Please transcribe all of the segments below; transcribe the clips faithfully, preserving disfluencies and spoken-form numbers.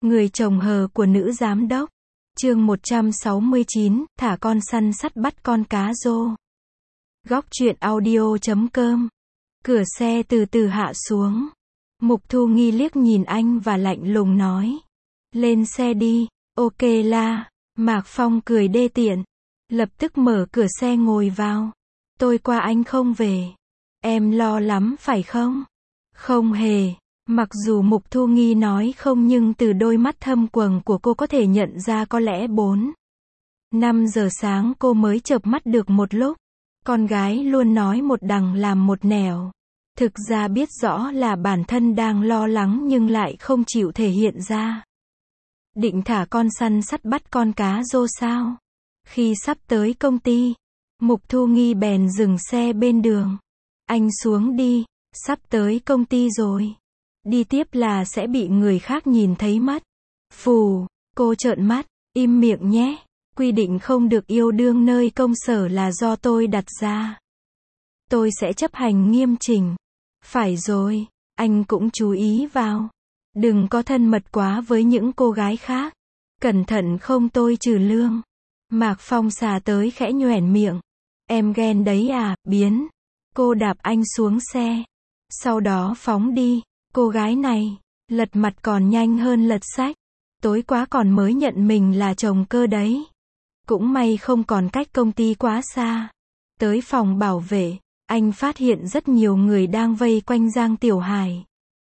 Người chồng hờ của nữ giám đốc. Chương một trăm sáu mươi chín, thả con săn sắt bắt con cá rô. Góc truyện audio chấm com. Cửa xe từ từ hạ xuống. Mục Thu Nghi liếc nhìn anh và lạnh lùng nói. Lên xe đi, ok la. Mạc Phong cười đê tiện. Lập tức mở cửa xe ngồi vào. Tôi qua anh không về. Em lo lắm phải không? Không hề. Mặc dù Mục Thu Nghi nói không nhưng từ đôi mắt thâm quầng của cô có thể nhận ra có lẽ bốn năm giờ sáng cô mới chợp mắt được một lúc. Con gái luôn nói một đằng làm một nẻo. Thực ra biết rõ là bản thân đang lo lắng nhưng lại không chịu thể hiện ra. Định thả con săn sắt bắt con cá rô sao? Khi sắp tới công ty, Mục Thu Nghi bèn dừng xe bên đường. Anh xuống đi, sắp tới công ty rồi. Đi tiếp là sẽ bị người khác nhìn thấy mất. Phù, cô trợn mắt, im miệng nhé. Quy định không được yêu đương nơi công sở là do tôi đặt ra. Tôi sẽ chấp hành nghiêm chỉnh. Phải rồi, anh cũng chú ý vào. Đừng có thân mật quá với những cô gái khác. Cẩn thận không tôi trừ lương. Mạc Phong xà tới khẽ nhoẻn miệng. Em ghen đấy à, biến. Cô đạp anh xuống xe. Sau đó phóng đi. Cô gái này, lật mặt còn nhanh hơn lật sách. Tối quá còn mới nhận mình là chồng cơ đấy. Cũng may không còn cách công ty quá xa. Tới phòng bảo vệ, anh phát hiện rất nhiều người đang vây quanh Giang Tiểu Hải.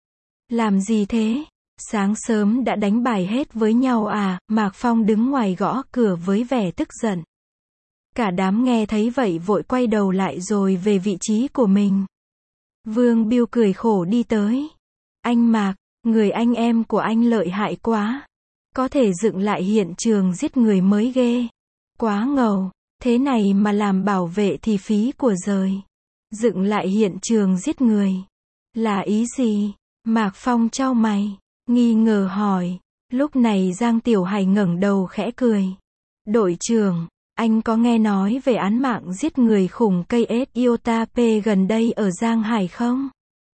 Làm gì thế? Sáng sớm đã đánh bài hết với nhau à? Mạc Phong đứng ngoài gõ cửa với vẻ tức giận. Cả đám nghe thấy vậy vội quay đầu lại rồi về vị trí của mình. Vương Biêu cười khổ đi tới. Anh Mạc, người anh em của anh lợi hại quá. Có thể dựng lại hiện trường giết người mới ghê. Quá ngầu, thế này mà làm bảo vệ thì phí của giời. Dựng lại hiện trường giết người. Là ý gì? Mạc Phong chau mày, nghi ngờ hỏi. Lúc này Giang Tiểu Hải ngẩng đầu khẽ cười. Đội trưởng, anh có nghe nói về án mạng giết người khủng cây ét Iota P gần đây ở Giang Hải không?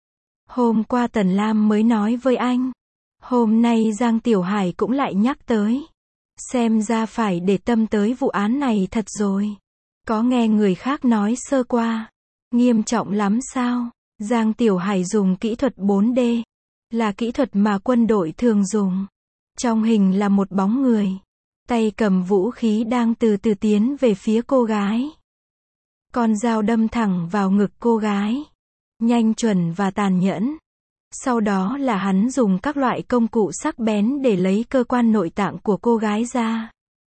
Hôm qua Tần Lam mới nói với anh. Hôm nay Giang Tiểu Hải cũng lại nhắc tới. Xem ra phải để tâm tới vụ án này thật rồi. Có nghe người khác nói sơ qua. Nghiêm trọng lắm sao? Giang Tiểu Hải dùng kỹ thuật bốn D. Là kỹ thuật mà quân đội thường dùng. Trong hình là một bóng người. Tay cầm vũ khí đang từ từ tiến về phía cô gái. Con dao đâm thẳng vào ngực cô gái. Nhanh chuẩn và tàn nhẫn. Sau đó là hắn dùng các loại công cụ sắc bén để lấy cơ quan nội tạng của cô gái ra.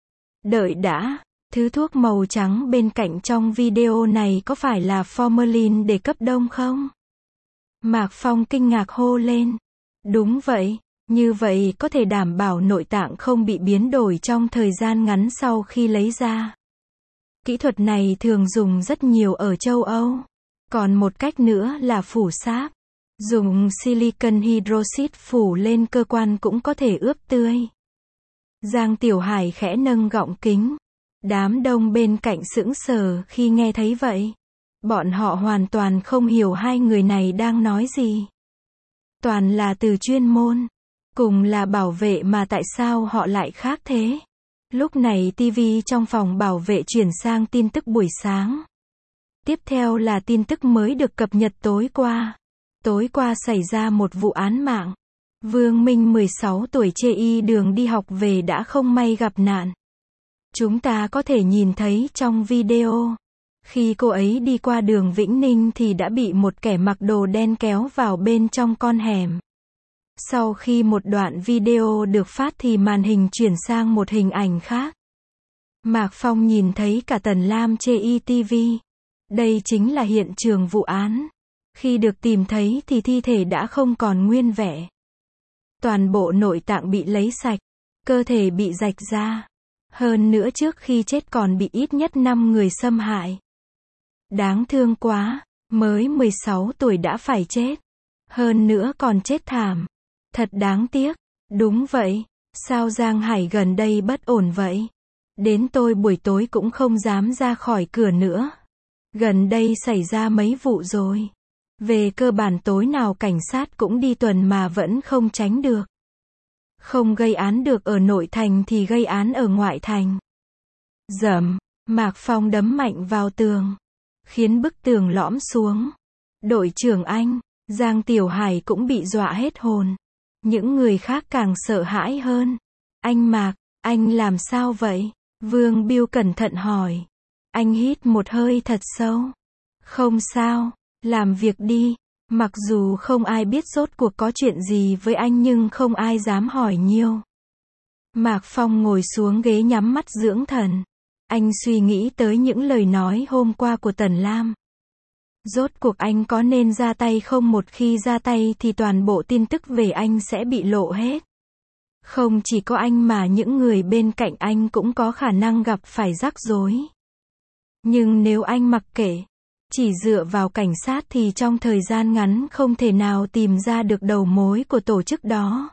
Đợi đã, thứ thuốc màu trắng bên cạnh trong video này có phải là formalin để cấp đông không? Mạc Phong kinh ngạc hô lên. Đúng vậy, như vậy có thể đảm bảo nội tạng không bị biến đổi trong thời gian ngắn sau khi lấy ra. Kỹ thuật này thường dùng rất nhiều ở châu Âu. Còn một cách nữa là phủ sáp. Dùng silicon hydroxide phủ lên cơ quan cũng có thể ướp tươi. Giang Tiểu Hải khẽ nâng gọng kính. Đám đông bên cạnh sững sờ khi nghe thấy vậy. Bọn họ hoàn toàn không hiểu hai người này đang nói gì. Toàn là từ chuyên môn. Cùng là bảo vệ mà tại sao họ lại khác thế? Lúc này ti vi trong phòng bảo vệ chuyển sang tin tức buổi sáng. Tiếp theo là tin tức mới được cập nhật tối qua. Tối qua xảy ra một vụ án mạng. Vương Minh mười sáu tuổi chê y đường đi học về đã không may gặp nạn. Chúng ta có thể nhìn thấy trong video. Khi cô ấy đi qua đường Vĩnh Ninh thì đã bị một kẻ mặc đồ đen kéo vào bên trong con hẻm. Sau khi một đoạn video được phát thì màn hình chuyển sang một hình ảnh khác. Mạc Phong nhìn thấy cả Tần Lam chê y ti vi. Đây chính là hiện trường vụ án. Khi được tìm thấy thì thi thể đã không còn nguyên vẻ. Toàn bộ nội tạng bị lấy sạch. Cơ thể bị rạch ra. Hơn nữa trước khi chết còn bị ít nhất năm người xâm hại. Đáng thương quá. Mới mười sáu tuổi đã phải chết. Hơn nữa còn chết thảm. Thật đáng tiếc. Đúng vậy. Sao Giang Hải gần đây bất ổn vậy? Đến tôi buổi tối cũng không dám ra khỏi cửa nữa. Gần đây xảy ra mấy vụ rồi. Về cơ bản tối nào cảnh sát cũng đi tuần mà vẫn không tránh được. Không gây án được ở nội thành thì gây án ở ngoại thành. Dầm, Mạc Phong đấm mạnh vào tường, khiến bức tường lõm xuống. Đội trưởng Anh, Giang Tiểu Hải cũng bị dọa hết hồn. Những người khác càng sợ hãi hơn. Anh Mạc, anh làm sao vậy? Vương Biêu cẩn thận hỏi. Anh hít một hơi thật sâu. Không sao, làm việc đi. Mặc dù không ai biết rốt cuộc có chuyện gì với anh nhưng không ai dám hỏi nhiều. Mạc Phong ngồi xuống ghế nhắm mắt dưỡng thần. Anh suy nghĩ tới những lời nói hôm qua của Tần Lam. Rốt cuộc anh có nên ra tay không? Một khi ra tay thì toàn bộ tin tức về anh sẽ bị lộ hết. Không chỉ có anh mà những người bên cạnh anh cũng có khả năng gặp phải rắc rối. Nhưng nếu anh mặc kệ, chỉ dựa vào cảnh sát thì trong thời gian ngắn không thể nào tìm ra được đầu mối của tổ chức đó.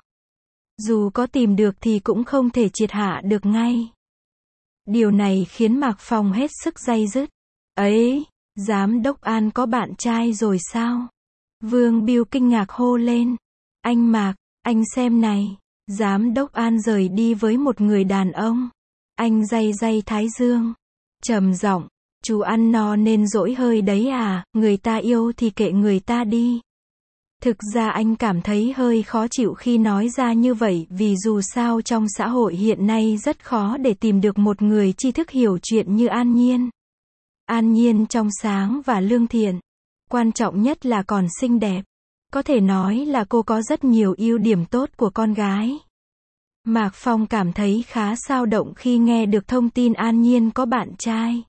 Dù có tìm được thì cũng không thể triệt hạ được ngay. Điều này khiến Mạc Phong hết sức day dứt. Ấy, Giám đốc An có bạn trai rồi sao? Vương Biêu kinh ngạc hô lên. Anh Mạc, anh xem này. Giám đốc An rời đi với một người đàn ông. Anh day day thái dương, trầm giọng, chú ăn no nên dỗi hơi đấy à, người ta yêu thì kệ người ta đi. Thực ra anh cảm thấy hơi khó chịu khi nói ra như vậy vì dù sao trong xã hội hiện nay rất khó để tìm được một người tri thức hiểu chuyện như An Nhiên. An Nhiên trong sáng và lương thiện. Quan trọng nhất là còn xinh đẹp. Có thể nói là cô có rất nhiều ưu điểm tốt của con gái. Mạc Phong cảm thấy khá xao động khi nghe được thông tin An Nhiên có bạn trai.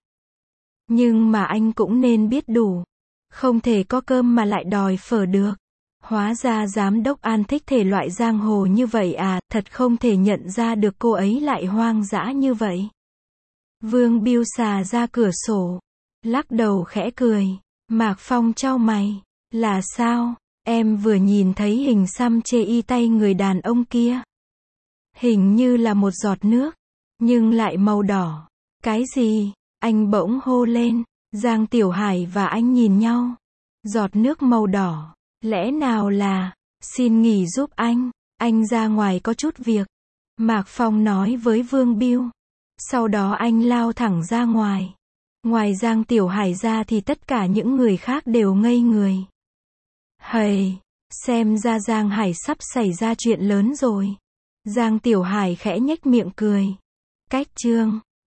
Nhưng mà anh cũng nên biết đủ. Không thể có cơm mà lại đòi phở được. Hóa ra giám đốc An thích thể loại giang hồ như vậy à, thật không thể nhận ra được cô ấy lại hoang dã như vậy. Vương Biêu xà ra cửa sổ, lắc đầu khẽ cười. Mạc Phong chau mày. Là sao? Em vừa nhìn thấy hình xăm chê y tay người đàn ông kia. Hình như là một giọt nước, nhưng lại màu đỏ. Cái gì? Anh bỗng hô lên. Giang Tiểu Hải và anh nhìn nhau. Giọt nước màu đỏ. Lẽ nào là, xin nghỉ giúp anh, anh ra ngoài có chút việc. Mạc Phong nói với Vương Biêu. Sau đó anh lao thẳng ra ngoài. Ngoài Giang Tiểu Hải ra thì tất cả những người khác đều ngây người. Hầy, xem ra Giang Hải sắp xảy ra chuyện lớn rồi. Giang Tiểu Hải khẽ nhếch miệng cười. Cách chương